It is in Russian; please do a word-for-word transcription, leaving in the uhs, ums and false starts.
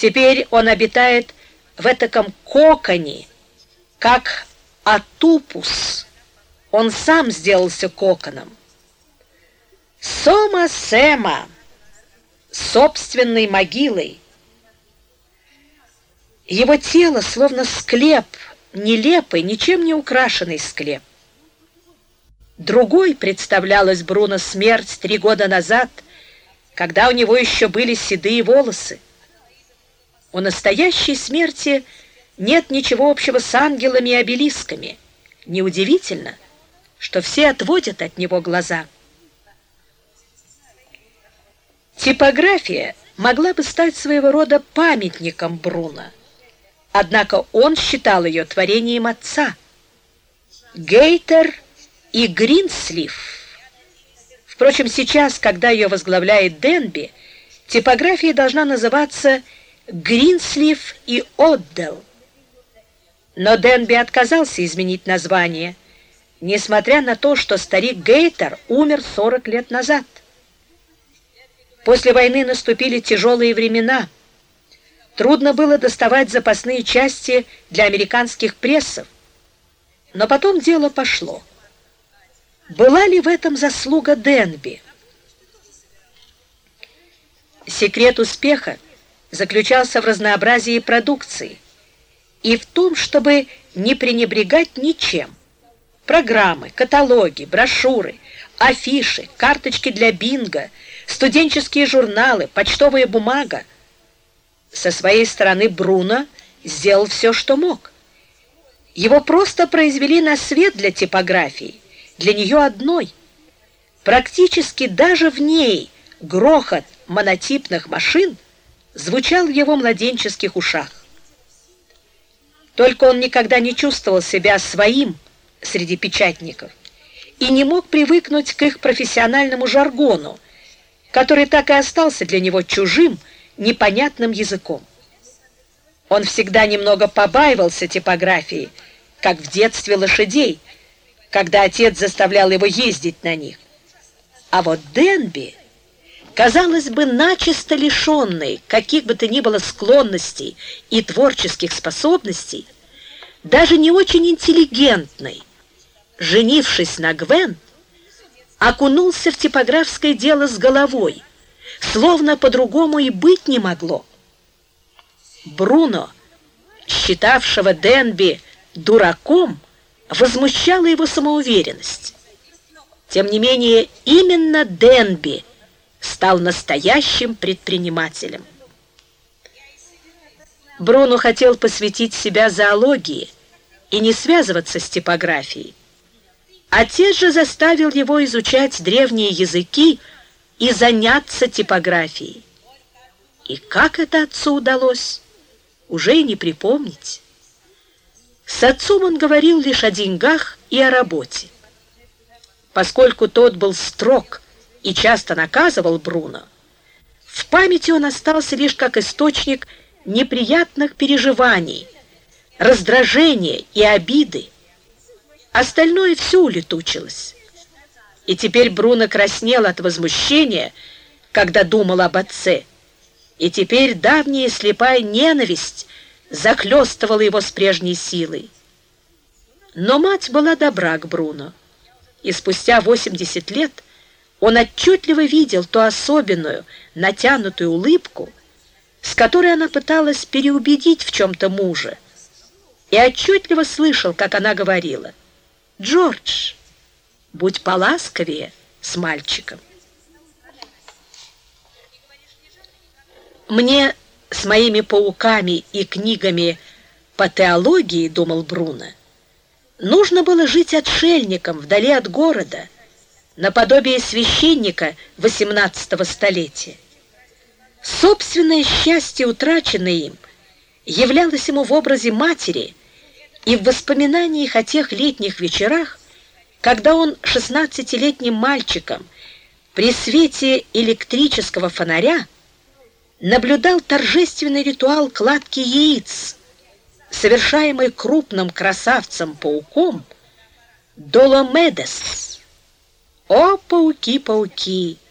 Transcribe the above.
Теперь он обитает в этаком коконе, как Атупус. Он сам сделался коконом. Сома Сэма, собственной могилой. Его тело словно склеп, нелепый, ничем не украшенный склеп. Другой представлялась Бруно смерть три года назад, когда у него еще были седые волосы. У настоящей смерти нет ничего общего с ангелами и обелисками. Неудивительно, что все отводят от него глаза. Типография могла бы стать своего рода памятником Бруно, однако он считал ее творением отца. Гейтер и Гринслив. Впрочем, сейчас, когда ее возглавляет Денби, типография должна называться Гринслив и Оддел. Но Денби отказался изменить название, несмотря на то, что старик Гейтер умер сорок лет назад. После войны наступили тяжелые времена. Трудно было доставать запасные части для американских прессов. Но потом дело пошло. Была ли в этом заслуга Денби? Секрет успеха заключался в разнообразии продукции и в том, чтобы не пренебрегать ничем. Программы, каталоги, брошюры, афиши, карточки для бинго, студенческие журналы, почтовая бумага. Со своей стороны Бруно сделал все, что мог. Его просто произвели на свет для типографии, для нее одной. Практически даже в ней грохот монотипных машин звучал в его младенческих ушах. Только он никогда не чувствовал себя своим среди печатников и не мог привыкнуть к их профессиональному жаргону, который так и остался для него чужим, непонятным языком. Он всегда немного побаивался типографии, как в детстве лошадей, когда отец заставлял его ездить на них. А вот Денби, казалось бы, начисто лишенный каких бы то ни было склонностей и творческих способностей, даже не очень интеллигентный, женившись на Гвен, окунулся в типографское дело с головой, словно по-другому и быть не могло. Бруно, считавшего Денби дураком, возмущала его самоуверенность. Тем не менее, именно Денби стал настоящим предпринимателем. Бруно хотел посвятить себя зоологии и не связываться с типографией. Отец же заставил его изучать древние языки и заняться типографией. И как это отцу удалось, уже и не припомнить. С отцом он говорил лишь о деньгах и о работе. Поскольку тот был строг и часто наказывал Бруно, в памяти он остался лишь как источник неприятных переживаний, раздражения и обиды. Остальное все улетучилось. И теперь Бруно краснел от возмущения, когда думал об отце. И теперь давняя слепая ненависть захлестывала его с прежней силой. Но мать была добра к Бруно, и спустя восемьдесят лет он отчетливо видел ту особенную, натянутую улыбку, с которой она пыталась переубедить в чем-то мужа, и отчетливо слышал, как она говорила: «Джордж, будь поласковее с мальчиком». «Мне с моими пауками и книгами по теологии, — думал Бруно, — нужно было жить отшельником вдали от города, наподобие священника восемнадцатого столетия. Собственное счастье, утраченное им, являлось ему в образе матери и в воспоминаниях о тех летних вечерах, когда он шестнадцатилетним мальчиком при свете электрического фонаря наблюдал торжественный ритуал кладки яиц, совершаемый крупным красавцем-пауком Доломедес. О, пауки, пауки!